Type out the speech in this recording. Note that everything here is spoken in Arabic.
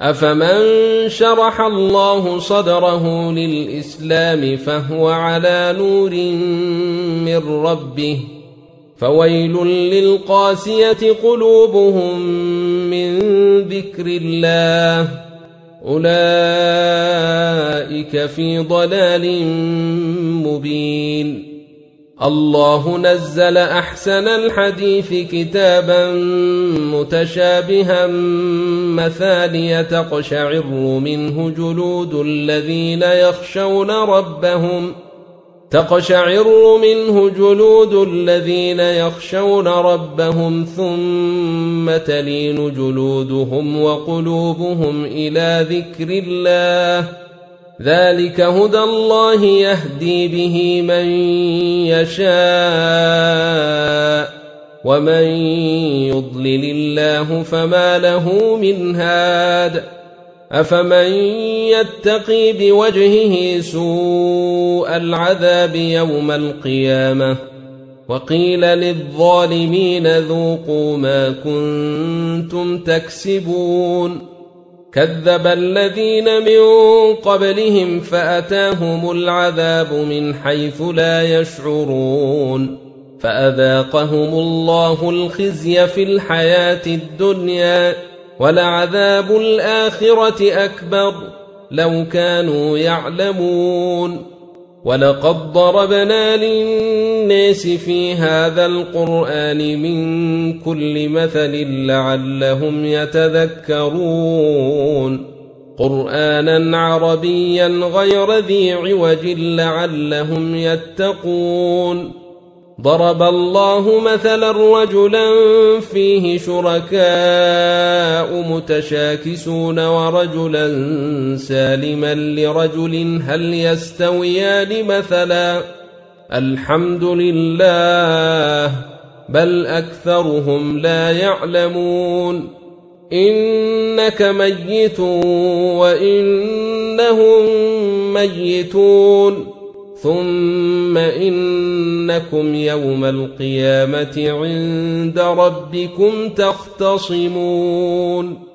أفمن شرح الله صدره للإسلام فهو على نور من ربه فويل للقاسية قلوبهم من ذكر الله أولئك في ضلال مبين. الله نزل أحسن الحديث كتابا متشابها مثانية تقشعر منه جلود الذين يخشون ربهم ثم تلين جلودهم وقلوبهم إلى ذكر الله ذلك هدى الله يهدي به من يشاء ومن يضلل الله فما له من هاد. أفمن يتقي بوجهه سوء العذاب يوم القيامة وقيل للظالمين ذوقوا ما كنتم تكسبون. كذب الذين من قبلهم فأتاهم العذاب من حيث لا يشعرون فأذاقهم الله الخزي في الحياة الدنيا ولعذاب الآخرة أكبر لو كانوا يعلمون. ولقد ضربنا للناس في هذا القرآن من كل مثل لعلهم يتذكرون قرآنا عربيا غير ذي عوج لعلهم يتقون. ضرب الله مثلا رجلا فيه شركاء متشاكسون ورجلا سالما لرجل هل يستويان مثلا الحمد لله بل أكثرهم لا يعلمون. إنك ميت وإنهم ميتون ثم إنكم يوم القيامة عند ربكم تختصمون.